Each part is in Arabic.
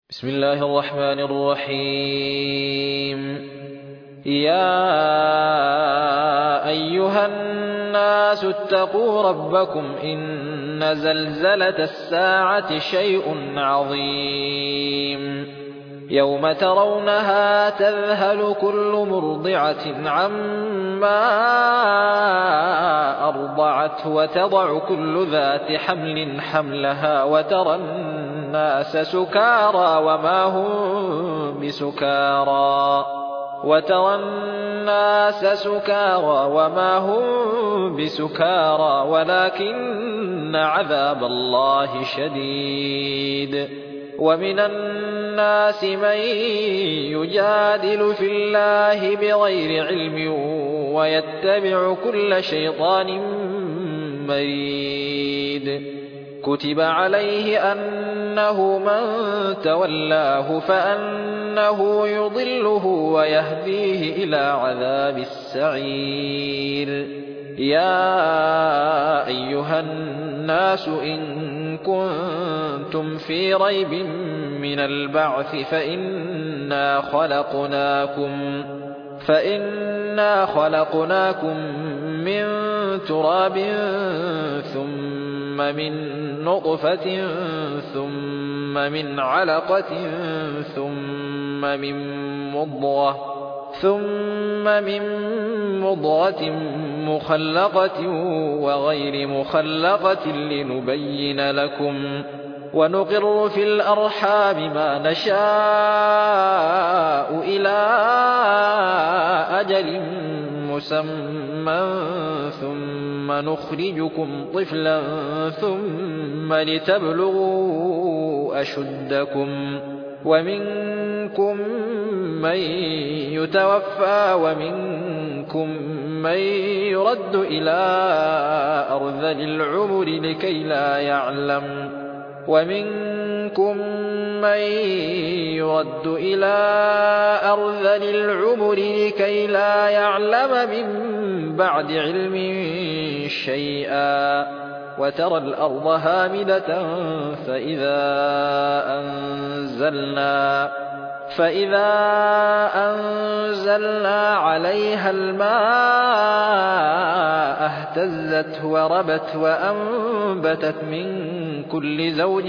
بسم الله الرحمن الرحيم. يا أيها الناس اتقوا ربكم إن زلزلة الساعة شيء عظيم يوم ترونها تذهل كل مرضعة عما أرضعت وتضع كل ذات حمل حملها وترى الناس سكارى وما هم بسكارى ولكن عذاب الله شديد. ومن الناس من يجادل في الله بغير علم ويتبع كل شيطان مريد. كتب عليه أنه من تولاه فأنه يضله ويهديه إلى عذاب السعير. يا أيها الناس إن كنتم في ريب من البعث فإنا خلقناكم من تراب ثم من نطفة ثم من علقة ثم من مضغة مخلقة وغير مخلقة لنبين لكم، ونقر في الأرحام ما نشاء إلى أجل مسمى ثم نخرجكم طفلا ثم لتبلغوا أشدكم، ومنكم من يتوفى ومنكم من يرد إلى أرذل العمر لكي لا يعلم من بعد علم شيئا. وترى الأرض هامدة فإذا أنزلنا عليها الماء اهتزت وربت وأنبتت من كل زوج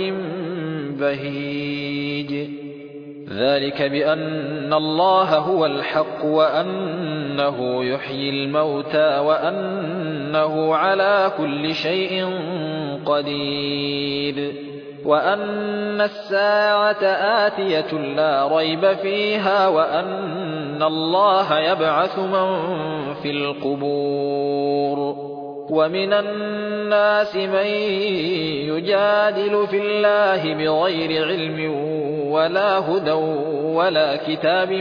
بهيج. ذلك بأن الله هو الحق وأنه يحيي الموتى وأنه على كل شيء قدير، وأن الساعة آتية لا ريب فيها، وأن الله يبعث من في القبور. ومن الناس من يجادل في الله بغير علم ولا هدى ولا كتاب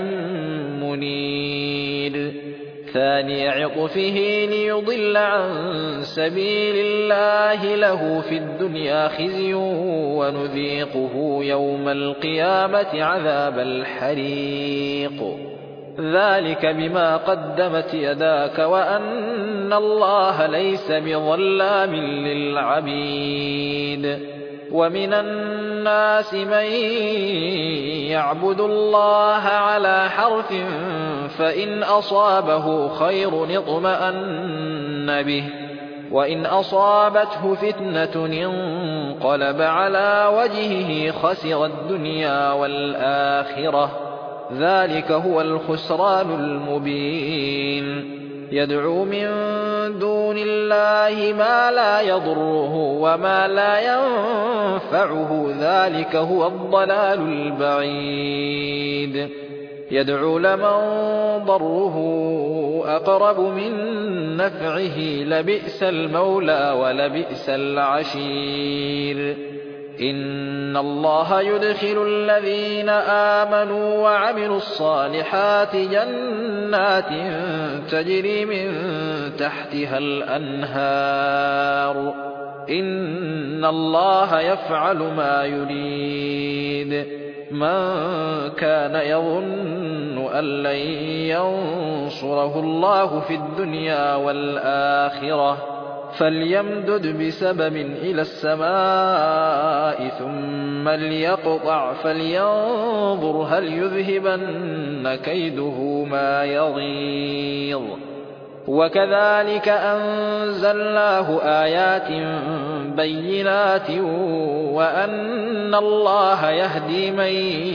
منير. ثاني عطفه ليضل عن سبيل الله له في الدنيا خزي ونذيقه يوم القيامة عذاب الحريق. ذلك بما قدمت يداك وأن الله ليس بظلام للعبيد. ومن الناس من يعبد الله على حرف فإن أصابه خير اطمأن به وإن أصابته فتنة انقلب على وجهه خسر الدنيا والآخرة. ذلك هو الخسران المبين. يدعو من دون الله ما لا يضره وما لا ينفعه، ذلك هو الضلال البعيد. يدعو لمن ضره أقرب من نفعه، لبئس المولى ولبئس العشير. إن الله يدخل الذين آمنوا وعملوا الصالحات جنات تجري من تحتها الأنهار. إن الله يفعل ما يريد. من كان يظن أن لن ينصره الله في الدنيا والآخرة فليمدد بسبب إلى السماء ثم ليقطع فلينظر هل يذهبن كيده ما يغيظ. وكذلك أنزلناه آيات بينات وأن الله يهدي من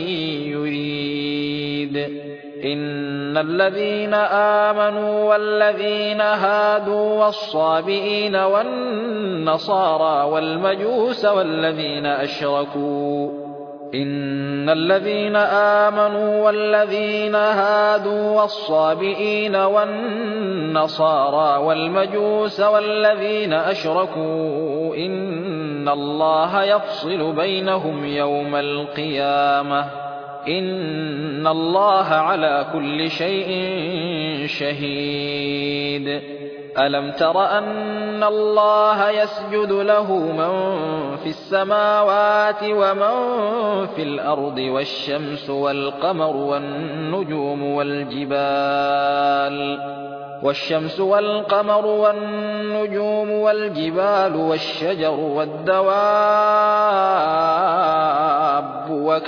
يريد. إن الذين آمنوا والذين هادوا والصابئين والنصارى والمجوس والذين أشركوا إن الذين آمنوا والذين هادوا والصابئين والنصارى والمجوس والذين أشركوا إن الله يفصل بينهم يوم القيامة إن الله على كل شيء شهيد. ألم تر أن الله يسجد له من في السماوات ومن في الأرض والشمس والقمر والنجوم والجبال والشجر والدواب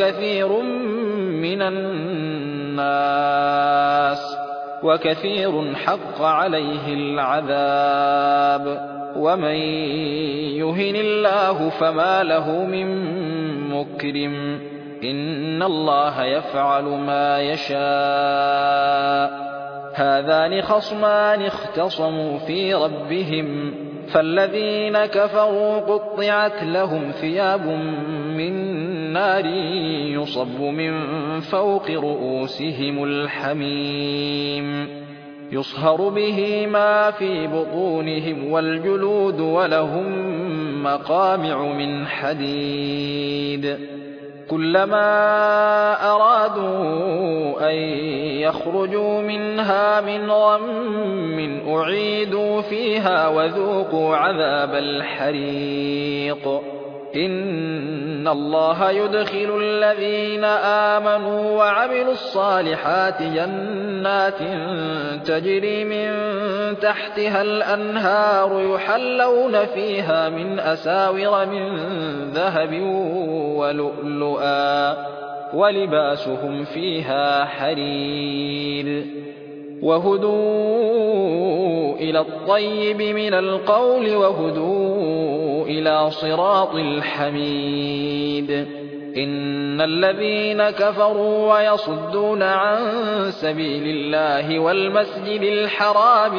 وكثير حق عليه العذاب ومن يهن الله فما له من مكرم إن الله يفعل ما يشاء. هذان خصمان اختصموا في ربهم فالذين كفروا قطعت لهم ثياب من نار يصب من فوق رؤوسهم الحميم يصهر به ما في بطونهم والجلود ولهم مقامع من حديد كلما أرادوا أن يخرجوا منها من غم أعيدوا فيها وذوقوا عذاب الحريق. إن الله يدخل الذين آمنوا وعملوا الصالحات جنات تجري من تحتها الأنهار يحلون فيها من أساور من ذهب ولؤلؤا ولباسهم فيها حرير وهدوا إلى الطيب من القول وهدوا إلى صراط الحميد. إن الذين كفروا ويصدون عن سبيل الله والمسجد الحرام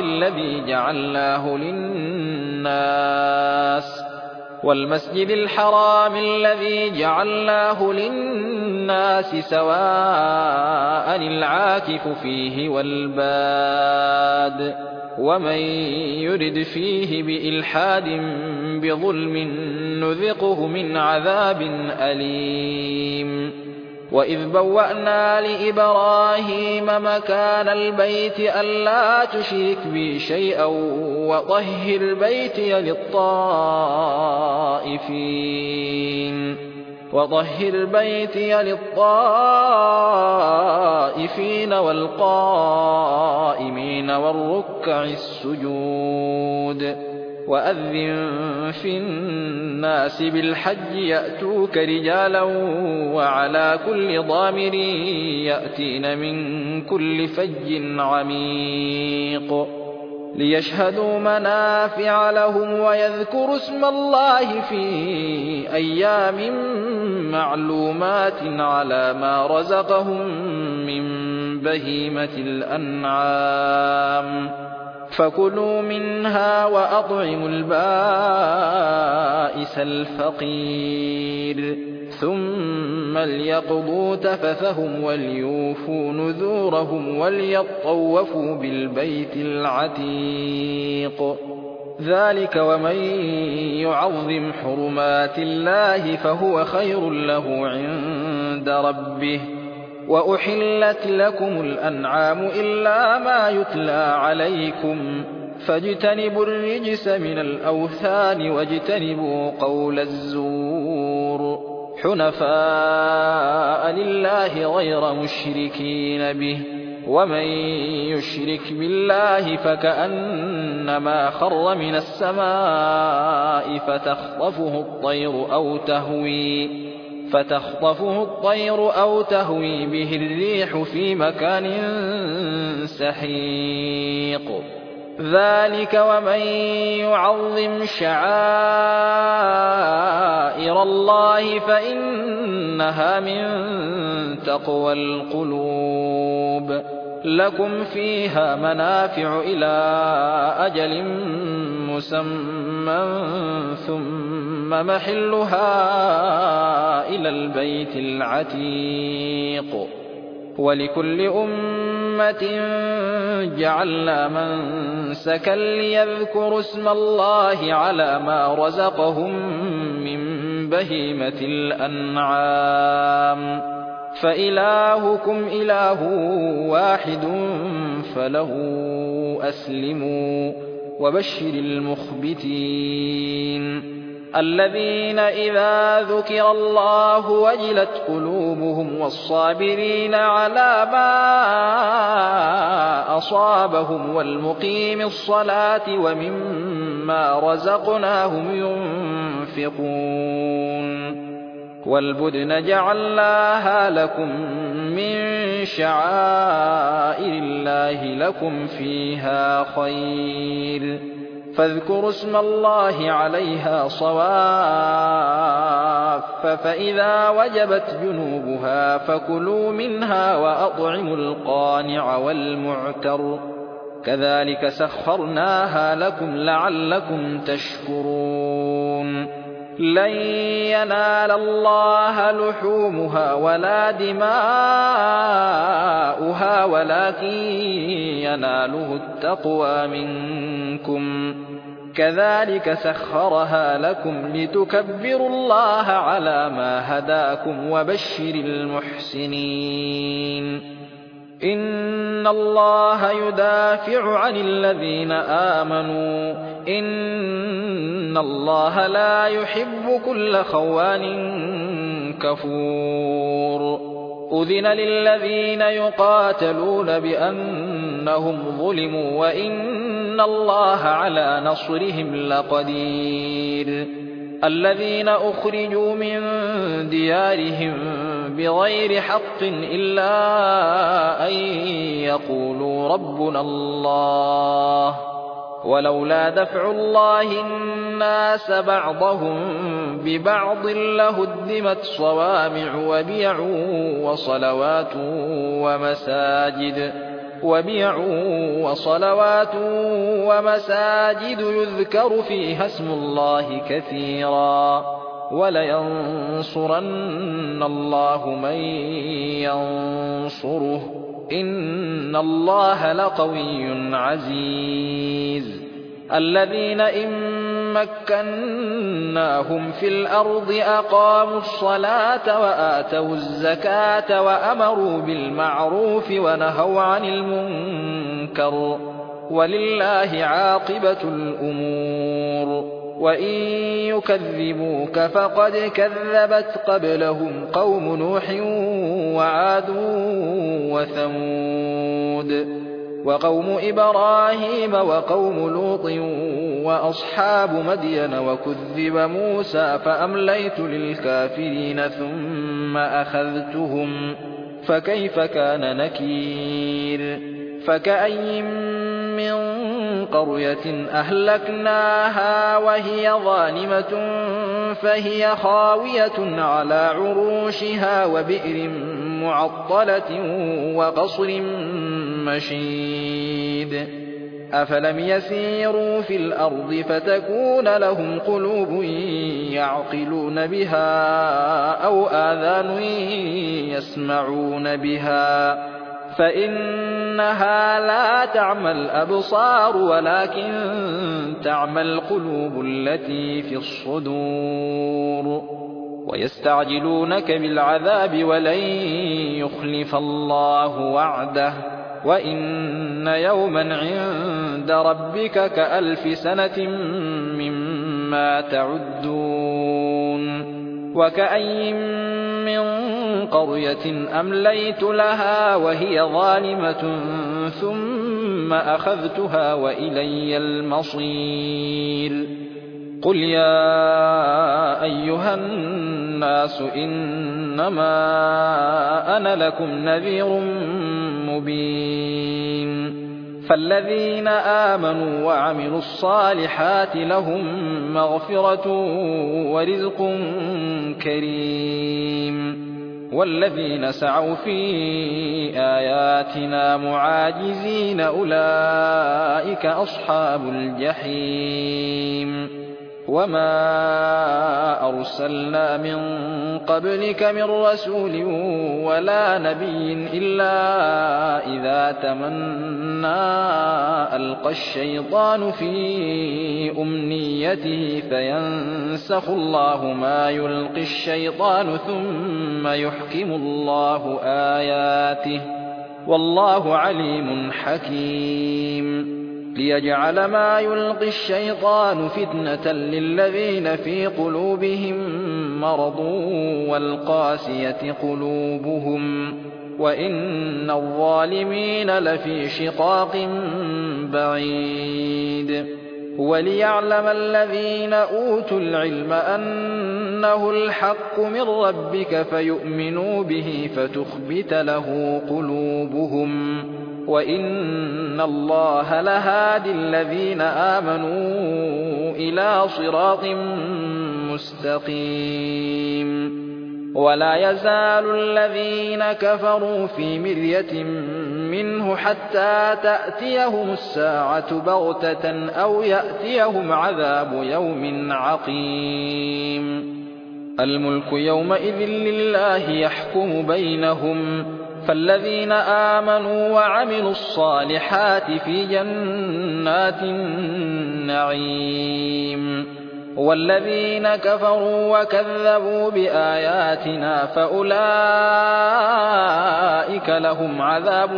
الذي جعلناه للناس سواء العاكف فيه والباد ومن يرد فيه بإلحاد بظلم نذقه من عذاب أليم. وإذ بوأنا لإبراهيم مكان البيت ألا تشرك بي شيئا وطهر بيتي للطائفين والقائمين والركع السجود. وأذن في الناس بالحج يأتوك رجالا وعلى كل ضامر يأتين من كل فج عميق ليشهدوا منافع لهم ويذكروا اسم الله في أيام معلومات على ما رزقهم من بهيمة الأنعام فكلوا منها وأطعموا البائس الفقير ثم ليقضوا تفثهم وليوفوا نذورهم وليطوفوا بالبيت العتيق. ذلك ومن يعظم حرمات الله فهو خير له عند ربه. وأحلت لكم الأنعام إلا ما يتلى عليكم فاجتنبوا الرجس من الأوثان واجتنبوا قول الزور حنفاء لله غير مشركين به ومن يشرك بالله فكأنما خر من السماء فتخطفه الطير أو تهوي به الريح في مكان سحيق. ذلك ومن يعظم شعائر الله فإنها من تقوى القلوب. لكم فيها منافع إلى أجل مسمى ثم محلها إلى البيت العتيق. ولكل أمة جعلنا منسكا ليذكروا اسم الله على ما رزقهم من بهيمة الأنعام فإلهكم إله واحد فله أسلموا وبشر المخبتين الذين إذا ذكر الله وجلت قلوبهم والصابرين على ما أصابهم والمقيم الصلاة ومما رزقناهم ينفقون. والبدن جعلناها لكم من شعائر الله لكم فيها خير فاذكروا اسم الله عليها صواف فإذا وجبت جنوبها فكلوا منها وأطعموا القانع والمعتر كذلك سخرناها لكم لعلكم تشكرون. لن ينال الله لحومها ولا دماؤها ولكن يناله التقوى منكم كذلك سخرها لكم لتكبروا الله على ما هداكم وبشر المحسنين. إن الله يدافع عن الذين آمنوا إن الله لا يحب كل خوان كفور. أذن للذين يقاتلون بأنهم ظلموا وإن الله على نصرهم لقدير. الذين أخرجوا من ديارهم بغير حق إلا أن يقولوا ربنا الله ولولا دفع الله الناس بعضهم ببعض لهدمت صوامع وبيع وصلوات ومساجد يذكر فيها اسم الله كثيرا ولينصرن الله من ينصره إن الله لقوي عزيز. الذين إن مكناهم في الأرض أقاموا الصلاة وآتوا الزكاة وأمروا بالمعروف ونهوا عن المنكر ولله عاقبة الأمور. وإن يكذبوك فقد كذبت قبلهم قوم نوح وعاد وثمود وقوم إبراهيم وقوم لوط وأصحاب مدين وكذب موسى فأمليت للكافرين ثم أخذتهم فكيف كان نكير. فكأي من قرية أهلكناها وهي ظالمة فهي خاوية على عروشها وبئر معطلة وقصر مشيد. أفلم يسيروا في الأرض فتكون لهم قلوب يعقلون بها أو آذان يسمعون بها فإنها لا تعمى الأبصار ولكن تعمى القلوب التي في الصدور. ويستعجلونك بالعذاب ولن يخلف الله وعده وإن يوما عند ربك كألف سنة مما تعدون. وكأي من قرية أمليت لها وهي ظالمة ثم أخذتها وإلي المصير. قل يا أيها الناس إنما أنا لكم نذير مبين. فالذين آمنوا وعملوا الصالحات لهم مغفرة ورزق كريم. والذين سعوا في آياتنا معاجزين أولئك أصحاب الجحيم. وما أرسلنا من قبلك من رسول ولا نبي إلا إذا تمنى ألقى الشيطان في أمنيته فينسخ الله ما يلقي الشيطان ثم يحكم الله آياته والله عليم حكيم. ليجعل ما يلقي الشيطان فتنة للذين في قلوبهم مرض والقاسية قلوبهم وإن الظالمين لفي شقاق بعيد. وليعلم الذين أوتوا العلم أنه الحق من ربك فيؤمنوا به فتخبت له قلوبهم وإن الله لهادي الذين آمنوا إلى صراط مستقيم. ولا يزال الذين كفروا في مرية منه حتى تأتيهم الساعة بغتة أو يأتيهم عذاب يوم عقيم. الملك يومئذ لله يحكم بينهم. فالذين آمنوا وعملوا الصالحات في جنات النعيم والذين كفروا وكذبوا بآياتنا فأولئك لهم عذاب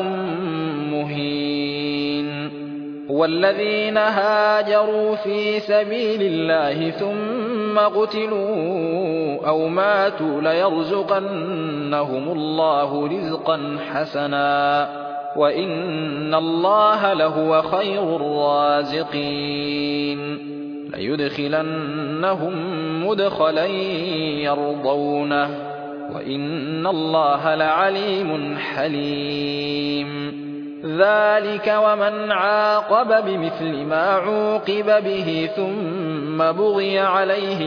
مهين. والذين هاجروا في سبيل الله ثم قتلوا أو ماتوا ليرزقنهم الله رزقا حسنا وإن الله لهو خير الرازقين. ليدخلنهم مدخلا يرضونه وإن الله لعليم حليم. ذلك ومن عاقب بمثل ما عوقب به ثم بغي عليه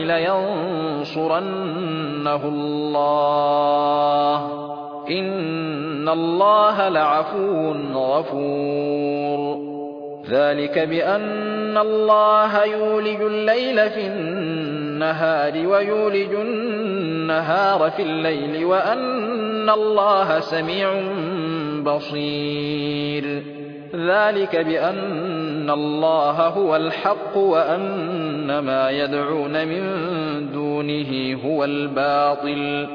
لينصرنه الله إن الله لعفو غفور. ذلك بأن الله يولج الليل في النهار ويولج النهار في الليل وأن الله سميع بصير. ذلك بأن الله هو الحق وأن ما يدعون من دونه هو الباطل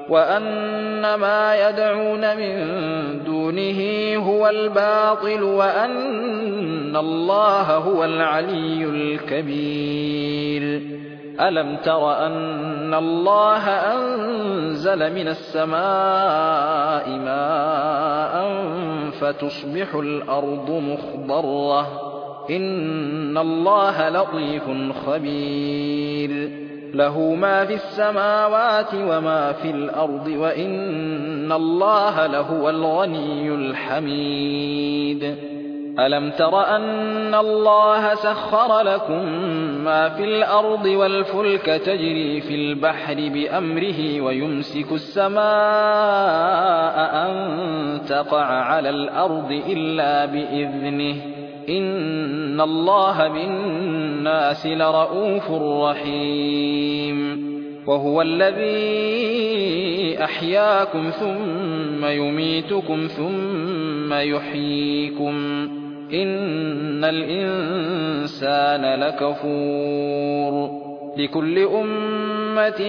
وأن الله هو العلي الكبير. ألم تر أن الله أنزل من السماء ماء فتصبح الأرض مخضرة إن الله لطيف خبير. له ما في السماوات وما في الأرض وإن الله لهو الغني الحميد. ألم تر أن الله سخر لكم ما في الأرض والفلك تجري في البحر بأمره ويمسك السماء أن تقع على الأرض إلا بإذنه إن الله بالناس لرءوف رحيم. وهو الذي أحياكم ثم يميتكم ثم يحييكم إن الإنسان لكفور. لكل أمة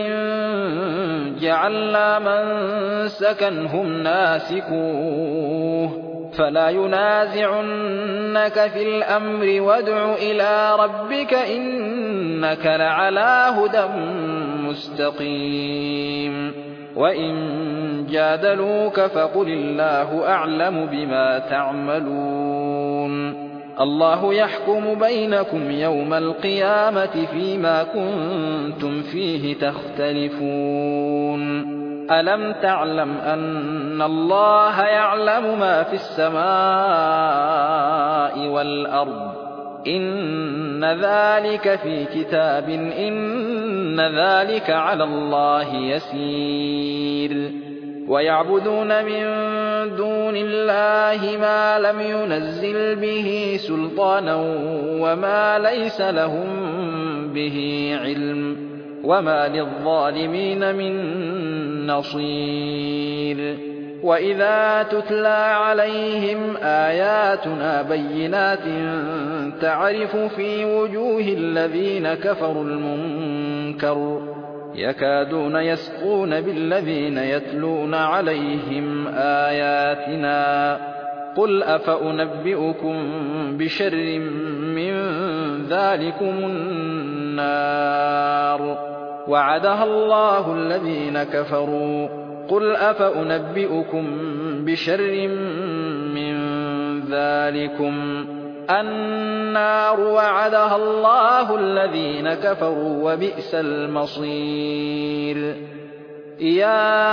جعلنا منسكا هم ناسكوه فلا ينازعنك في الأمر وادع إلى ربك إنك لعلى هدى مستقيم. وإن جادلوك فقل الله أعلم بما تعملون الله يحكم بينكم يوم القيامة فيما كنتم فيه تختلفون ألم تعلم أن الله يعلم ما في السماء والأرض إن ذلك في كتاب إن ذلك على الله يسير ويعبدون من دون الله ما لم ينزل به سلطانا وما ليس لهم به علم وما للظالمين من نصير وإذا تتلى عليهم آياتنا بينات تعرف في وجوه الذين كفروا المنكر يكادون يسقون بالذين يتلون عليهم آياتنا قل أفأنبئكم بشر من ذلكم النار وعدها الله الذين كفروا قل أفأنبئكم بشر من ذلكم النار وعدها الله الذين كفروا وبئس المصير يا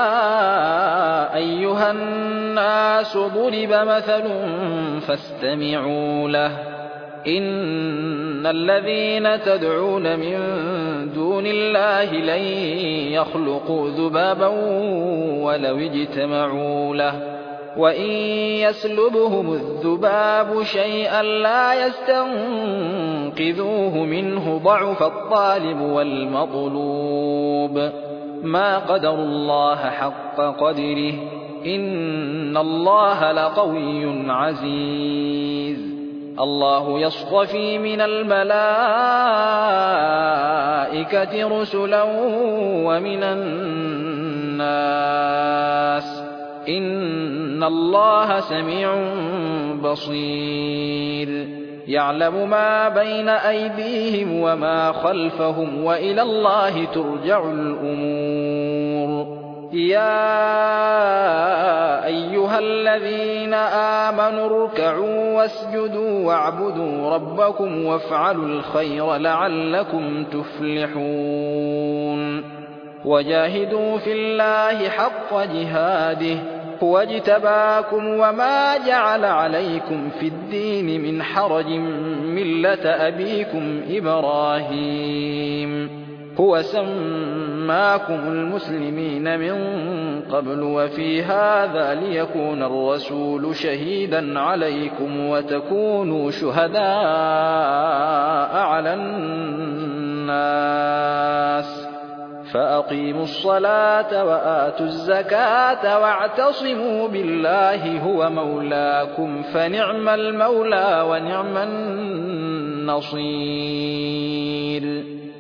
أيها الناس ضرب مثل فاستمعوا له إن الذين تدعون من دون الله لن يخلقوا ذبابا ولو اجتمعوا له وإن يسلبهم الذباب شيئا لا يستنقذوه منه ضعف الطالب والمطلوب ما قدروا الله حق قدره إن الله لقوي عزيز الله يصطفي من الملائكة رسلا ومن الناس إن الله سميع بصير يعلم ما بين أيديهم وما خلفهم وإلى الله ترجع الأمور يا أيها الذين آمنوا اركعوا واسجدوا واعبدوا ربكم وافعلوا الخير لعلكم تفلحون وجاهدوا في الله حق جهاده هو اجتباكم وما جعل عليكم في الدين من حرج ملة أبيكم إبراهيم هو سماكم المسلمين من قبل وفي هذا ليكون الرسول شهيدا عليكم وتكونوا شهداء على الناس فأقيموا الصلاة وآتوا الزكاة واعتصموا بالله هو مولاكم فنعم المولى ونعم النصير